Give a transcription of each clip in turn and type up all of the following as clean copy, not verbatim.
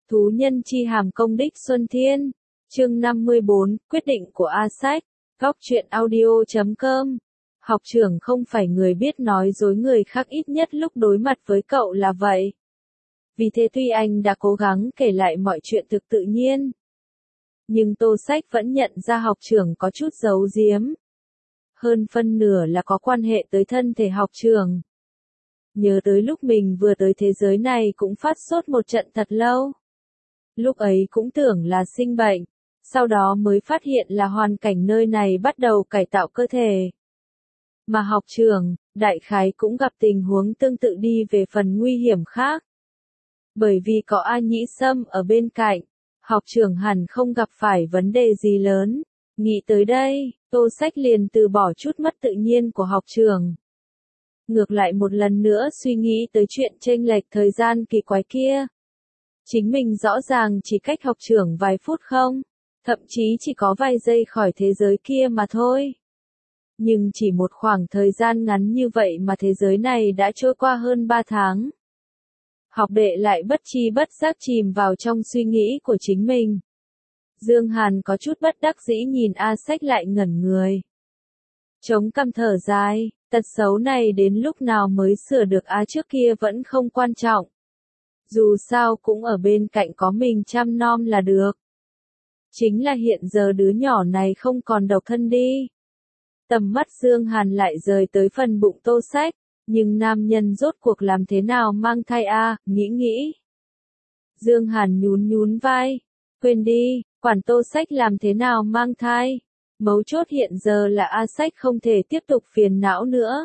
Thú nhân chi hàm công đích Xuân Thiên. Chương 54, quyết định của A Sách. Góc truyện audio.com. Học trưởng không phải người biết nói dối người khác, ít nhất lúc đối mặt với cậu là vậy. Vì thế tuy anh đã cố gắng kể lại mọi chuyện thực tự nhiên, nhưng Tô Sách vẫn nhận ra học trưởng có chút giấu giếm. Hơn phân nửa là có quan hệ tới thân thể học trưởng. Nhớ tới lúc mình vừa tới thế giới này cũng phát sốt một trận thật lâu. Lúc ấy cũng tưởng là sinh bệnh, sau đó mới phát hiện là hoàn cảnh nơi này bắt đầu cải tạo cơ thể. Mà học trưởng, đại khái cũng gặp tình huống tương tự đi về phần nguy hiểm khác. Bởi vì có A Nhĩ Sâm ở bên cạnh, học trưởng hẳn không gặp phải vấn đề gì lớn. Nghĩ tới đây, Tô Sách liền từ bỏ chút mất tự nhiên của học trưởng. Ngược lại một lần nữa suy nghĩ tới chuyện chênh lệch thời gian kỳ quái kia. Chính mình rõ ràng chỉ cách học trưởng vài phút không, thậm chí chỉ có vài giây khỏi thế giới kia mà thôi. Nhưng chỉ một khoảng thời gian ngắn như vậy mà thế giới này đã trôi qua hơn 3 tháng. Học đệ lại bất tri bất giác chìm vào trong suy nghĩ của chính mình. Dương Hàn có chút bất đắc dĩ nhìn A Sách lại ngẩn người. Chống cằm thở dài, tật xấu này đến lúc nào mới sửa được trước kia vẫn không quan trọng. Dù sao cũng ở bên cạnh có mình chăm nom là được. Chính là hiện giờ đứa nhỏ này không còn độc thân đi. Tầm mắt Dương Hàn lại rời tới phần bụng Tô Sách, nhưng nam nhân rốt cuộc làm thế nào mang thai nghĩ. Dương Hàn nhún vai, quên đi, quản Tô Sách làm thế nào mang thai. Mấu chốt hiện giờ là A Sách không thể tiếp tục phiền não nữa.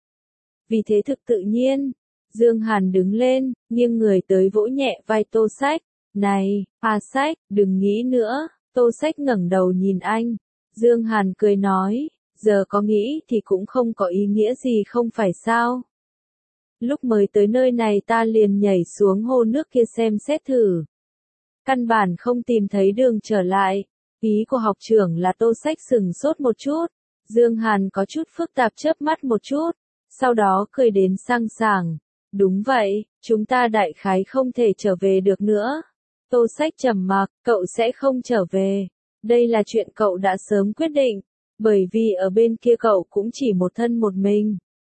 Vì thế thực tự nhiên, Dương Hàn đứng lên, nghiêng người tới vỗ nhẹ vai Tô Sách. Này, A Sách, đừng nghĩ nữa. Tô Sách ngẩng đầu nhìn anh. Dương Hàn cười nói, giờ có nghĩ thì cũng không có ý nghĩa gì không phải sao. Lúc mới tới nơi này ta liền nhảy xuống hồ nước kia xem xét thử. Căn bản không tìm thấy đường trở lại. Ý của học trưởng là Tô Sách sừng sốt một chút. Dương Hàn có chút phức tạp chớp mắt một chút. Sau đó cười đến sang sảng. Đúng vậy, chúng ta đại khái không thể trở về được nữa. Tô Sách trầm mặc, cậu sẽ không trở về. Đây là chuyện cậu đã sớm quyết định. Bởi vì ở bên kia cậu cũng chỉ một thân một mình.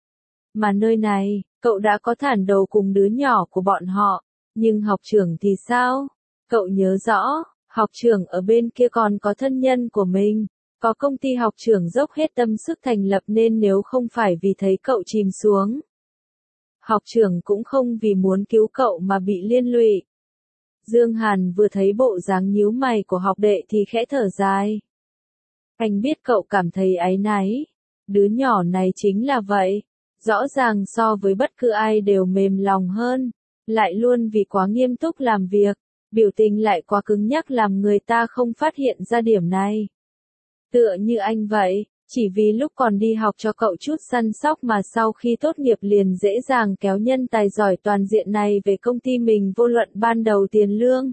Mà nơi này, cậu đã có thản đầu cùng đứa nhỏ của bọn họ. Nhưng học trưởng thì sao? Cậu nhớ rõ, học trưởng ở bên kia còn có thân nhân của mình. Có công ty học trưởng dốc hết tâm sức thành lập nên nếu không phải vì thấy cậu chìm xuống. Học trưởng cũng không vì muốn cứu cậu mà bị liên lụy. Dương Hàn vừa thấy bộ dáng nhíu mày của học đệ thì khẽ thở dài. Anh biết cậu cảm thấy áy náy. Đứa nhỏ này chính là vậy. Rõ ràng so với bất cứ ai đều mềm lòng hơn. Lại luôn vì quá nghiêm túc làm việc. Biểu tình lại quá cứng nhắc làm người ta không phát hiện ra điểm này. Tựa như anh vậy, chỉ vì lúc còn đi học cho cậu chút săn sóc mà sau khi tốt nghiệp liền dễ dàng kéo nhân tài giỏi toàn diện này về công ty mình vô luận ban đầu tiền lương.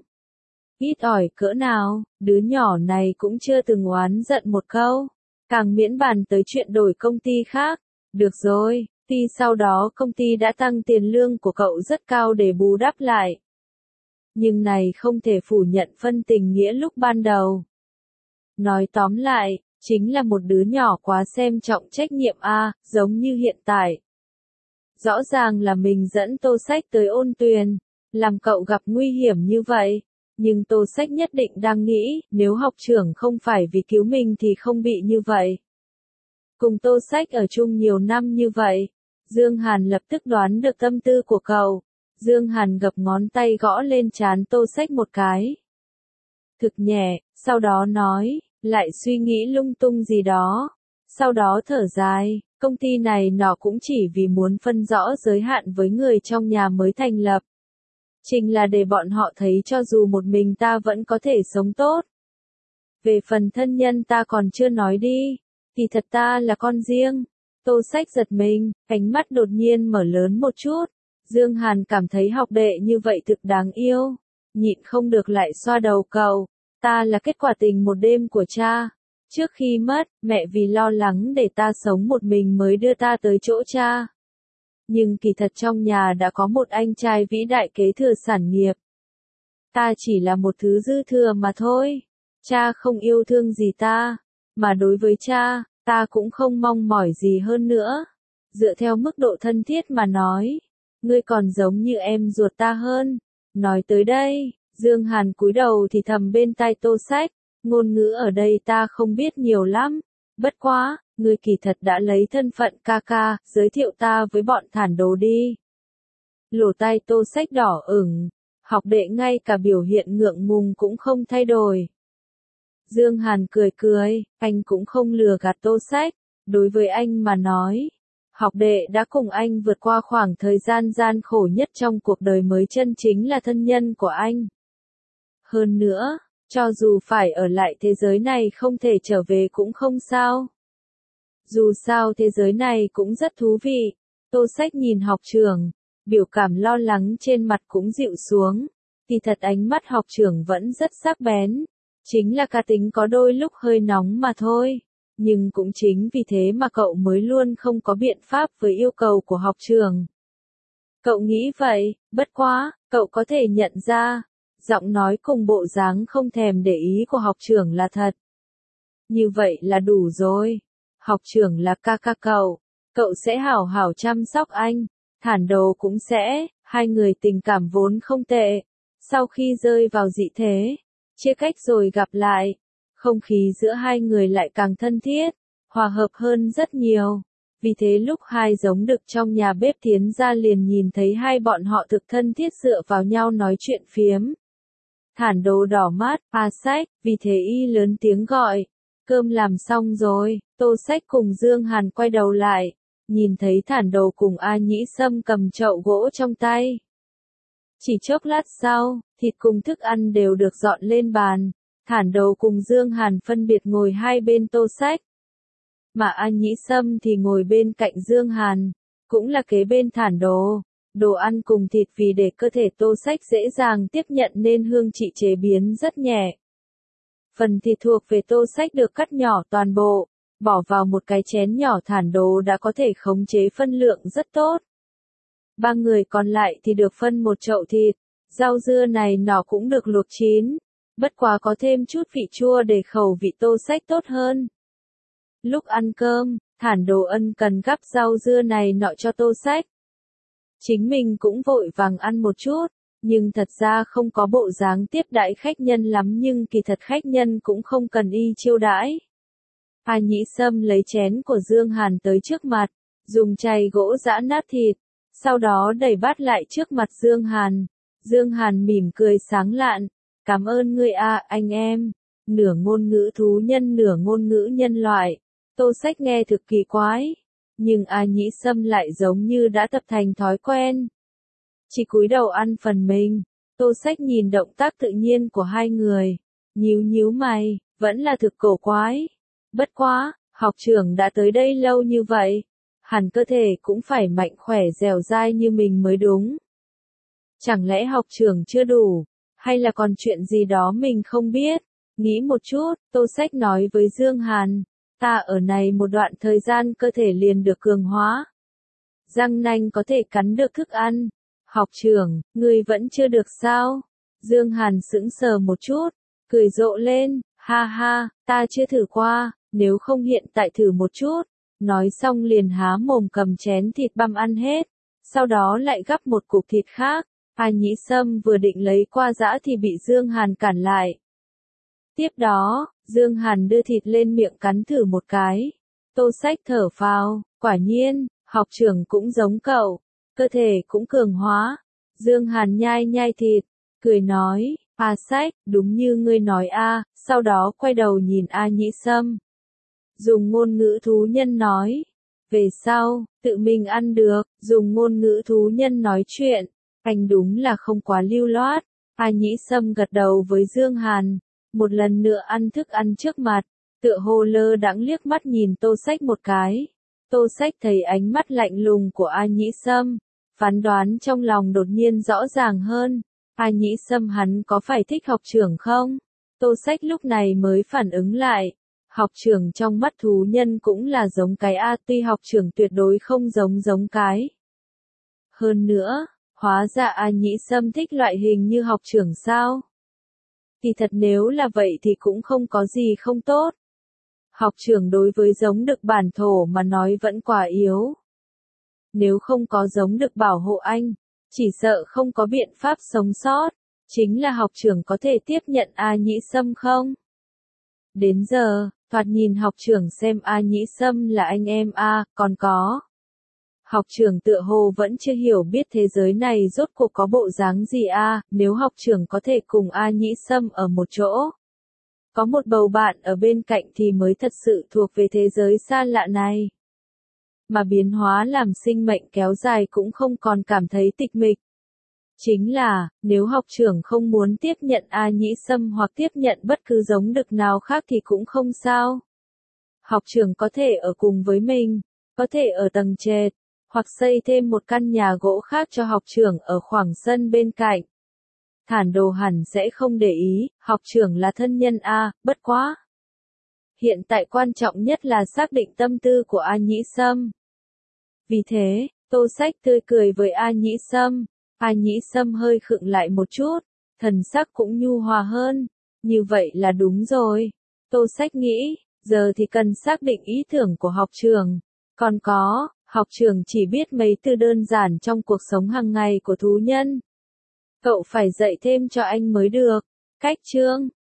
Ít ỏi cỡ nào, đứa nhỏ này cũng chưa từng oán giận một câu. Càng miễn bàn tới chuyện đổi công ty khác. Được rồi, tuy sau đó công ty đã tăng tiền lương của cậu rất cao để bù đắp lại. Nhưng này không thể phủ nhận phân tình nghĩa lúc ban đầu. Nói tóm lại, chính là một đứa nhỏ quá xem trọng trách nhiệm giống như hiện tại. Rõ ràng là mình dẫn Tô Sách tới Ôn Tuyền, làm cậu gặp nguy hiểm như vậy. Nhưng Tô Sách nhất định đang nghĩ, nếu học trưởng không phải vì cứu mình thì không bị như vậy. Cùng Tô Sách ở chung nhiều năm như vậy, Dương Hàn lập tức đoán được tâm tư của cậu. Dương Hàn gập ngón tay gõ lên trán Tô Sách một cái. Thực nhẹ, sau đó nói, lại suy nghĩ lung tung gì đó. Sau đó thở dài, công ty này nó cũng chỉ vì muốn phân rõ giới hạn với người trong nhà mới thành lập. Chính là để bọn họ thấy cho dù một mình ta vẫn có thể sống tốt. Về phần thân nhân ta còn chưa nói đi, thì thật ta là con riêng. Tô Sách giật mình, ánh mắt đột nhiên mở lớn một chút. Dương Hàn cảm thấy học đệ như vậy thực đáng yêu. Nhịn không được lại xoa đầu cậu. Ta là kết quả tình một đêm của cha. Trước khi mất, mẹ vì lo lắng để ta sống một mình mới đưa ta tới chỗ cha. Nhưng kỳ thật trong nhà đã có một anh trai vĩ đại kế thừa sản nghiệp. Ta chỉ là một thứ dư thừa mà thôi. Cha không yêu thương gì ta, mà đối với cha, ta cũng không mong mỏi gì hơn nữa. Dựa theo mức độ thân thiết mà nói, ngươi còn giống như em ruột ta hơn. Nói tới đây, Dương Hàn cúi đầu thì thầm bên tai Tô Sách, ngôn ngữ ở đây ta không biết nhiều lắm. Bất quá, ngươi kỳ thật đã lấy thân phận ca ca, giới thiệu ta với bọn thản đồ đi. Lỗ tai Tô Sách đỏ ửng, học đệ ngay cả biểu hiện ngượng ngùng cũng không thay đổi. Dương Hàn cười cười, anh cũng không lừa gạt Tô Sách, đối với anh mà nói. Học đệ đã cùng anh vượt qua khoảng thời gian gian khổ nhất trong cuộc đời mới chân chính là thân nhân của anh. Hơn nữa, cho dù phải ở lại thế giới này không thể trở về cũng không sao. Dù sao thế giới này cũng rất thú vị. Tô Sách nhìn học trưởng, biểu cảm lo lắng trên mặt cũng dịu xuống. Thì thật ánh mắt học trưởng vẫn rất sắc bén. Chính là cá tính có đôi lúc hơi nóng mà thôi. Nhưng cũng chính vì thế mà cậu mới luôn không có biện pháp với yêu cầu của học trường. Cậu nghĩ vậy, bất quá, cậu có thể nhận ra, giọng nói cùng bộ dáng không thèm để ý của học trưởng là thật. Như vậy là đủ rồi. Học trưởng là ca ca cậu sẽ hảo hảo chăm sóc anh, thản đồ cũng sẽ, hai người tình cảm vốn không tệ. Sau khi rơi vào dị thế, chia cách rồi gặp lại, không khí giữa hai người lại càng thân thiết, hòa hợp hơn rất nhiều. Vì thế lúc hai giống đực trong nhà bếp tiến ra liền nhìn thấy hai bọn họ thực thân thiết dựa vào nhau nói chuyện phiếm. Thản đồ đỏ mắt, Sách, vì thế y lớn tiếng gọi, cơm làm xong rồi. Tô Sách cùng Dương Hàn quay đầu lại, nhìn thấy thản đồ cùng A Nhĩ Sâm cầm chậu gỗ trong tay. Chỉ chốc lát sau, thịt cùng thức ăn đều được dọn lên bàn. Thản đồ cùng Dương Hàn phân biệt ngồi hai bên Tô Sách. Mà A Nhĩ Sâm thì ngồi bên cạnh Dương Hàn, cũng là kế bên thản đồ. Đồ ăn cùng thịt vì để cơ thể Tô Sách dễ dàng tiếp nhận nên hương chị chế biến rất nhẹ. Phần thịt thuộc về Tô Sách được cắt nhỏ toàn bộ, bỏ vào một cái chén nhỏ thản đồ đã có thể khống chế phân lượng rất tốt. Ba người còn lại thì được phân một chậu thịt, rau dưa này nọ cũng được luộc chín, bất quá có thêm chút vị chua để khẩu vị Tô Sách tốt hơn. Lúc ăn cơm, thản đồ ân cần gắp rau dưa này nọ cho Tô Sách. Chính mình cũng vội vàng ăn một chút, nhưng thật ra không có bộ dáng tiếp đãi khách nhân lắm nhưng kỳ thật khách nhân cũng không cần y chiêu đãi. A Nhĩ Sâm lấy chén của Dương Hàn tới trước mặt, dùng chày gỗ giã nát thịt, sau đó đẩy bát lại trước mặt Dương Hàn. Dương Hàn mỉm cười sáng lạn, cảm ơn ngươi anh em, nửa ngôn ngữ thú nhân nửa ngôn ngữ nhân loại. Tô Sách nghe thực kỳ quái, nhưng A Nhĩ Sâm lại giống như đã tập thành thói quen. Chỉ cúi đầu ăn phần mình. Tô Sách nhìn động tác tự nhiên của hai người, nhíu mày, vẫn là thực cổ quái. Bất quá, học trưởng đã tới đây lâu như vậy, hẳn cơ thể cũng phải mạnh khỏe dẻo dai như mình mới đúng. Chẳng lẽ học trưởng chưa đủ, hay là còn chuyện gì đó mình không biết? Nghĩ một chút, Tô Sách nói với Dương Hàn, ta ở này một đoạn thời gian cơ thể liền được cường hóa. Răng nanh có thể cắn được thức ăn. Học trưởng, ngươi vẫn chưa được sao? Dương Hàn sững sờ một chút, cười rộ lên, ha ha, ta chưa thử qua, nếu không hiện tại thử một chút. Nói xong liền há mồm cầm chén thịt băm ăn hết, sau đó lại gắp một cục thịt khác. A Nhĩ Sâm vừa định lấy qua giã thì bị Dương Hàn cản lại. Tiếp đó, Dương Hàn đưa thịt lên miệng cắn thử một cái. Tô Sách thở phào, quả nhiên, học trưởng cũng giống cậu, cơ thể cũng cường hóa. Dương Hàn nhai thịt, cười nói, Sách, đúng như ngươi nói sau đó quay đầu nhìn A Nhĩ Sâm. Dùng ngôn ngữ thú nhân nói, về sau, tự mình ăn được, dùng ngôn ngữ thú nhân nói chuyện, anh đúng là không quá lưu loát. A Nhĩ Sâm gật đầu với Dương Hàn, một lần nữa ăn thức ăn trước mặt, tựa hồ lơ đãng liếc mắt nhìn Tô Sách một cái. Tô Sách thấy ánh mắt lạnh lùng của A Nhĩ Sâm, phán đoán trong lòng đột nhiên rõ ràng hơn. A Nhĩ Sâm hắn có phải thích học trưởng không? Tô Sách lúc này mới phản ứng lại. Học trưởng trong mắt thú nhân cũng là giống cái tuy học trưởng tuyệt đối không giống cái. Hơn nữa, Hóa ra A Nhĩ Sâm thích loại hình như học trưởng sao? Kỳ thật nếu là vậy thì cũng không có gì không tốt. Học trưởng đối với giống đực bản thổ mà nói vẫn quá yếu. Nếu không có giống đực bảo hộ anh, chỉ sợ không có biện pháp sống sót. Chính là học trưởng có thể tiếp nhận A Nhĩ Sâm không? Đến giờ, thoạt nhìn học trưởng xem A Nhĩ Sâm là anh em A, còn có. Học trưởng tựa hồ vẫn chưa hiểu biết thế giới này rốt cuộc có bộ dáng gì A, nếu học trưởng có thể cùng A Nhĩ Sâm ở một chỗ. Có một bầu bạn ở bên cạnh thì mới thật sự thuộc về thế giới xa lạ này. Mà biến hóa làm sinh mệnh kéo dài cũng không còn cảm thấy tịch mịch. Chính là, nếu học trưởng không muốn tiếp nhận A Nhĩ Sâm hoặc tiếp nhận bất cứ giống đực nào khác thì cũng không sao. Học trưởng có thể ở cùng với mình, có thể ở tầng trệt, hoặc xây thêm một căn nhà gỗ khác cho học trưởng ở khoảng sân bên cạnh. Thản Đồ hẳn sẽ không để ý, học trưởng là thân nhân A, bất quá. Hiện tại quan trọng nhất là xác định tâm tư của A Nhĩ Sâm. Vì thế, Tô Sách tươi cười với A Nhĩ Sâm. A Nhĩ Sâm hơi khựng lại một chút, thần sắc cũng nhu hòa hơn. Như vậy là đúng rồi. Tô Sách nghĩ, giờ thì cần xác định ý tưởng của học trưởng. Còn có, học trưởng chỉ biết mấy từ đơn giản trong cuộc sống hàng ngày của thú nhân. Cậu phải dạy thêm cho anh mới được. Cách chương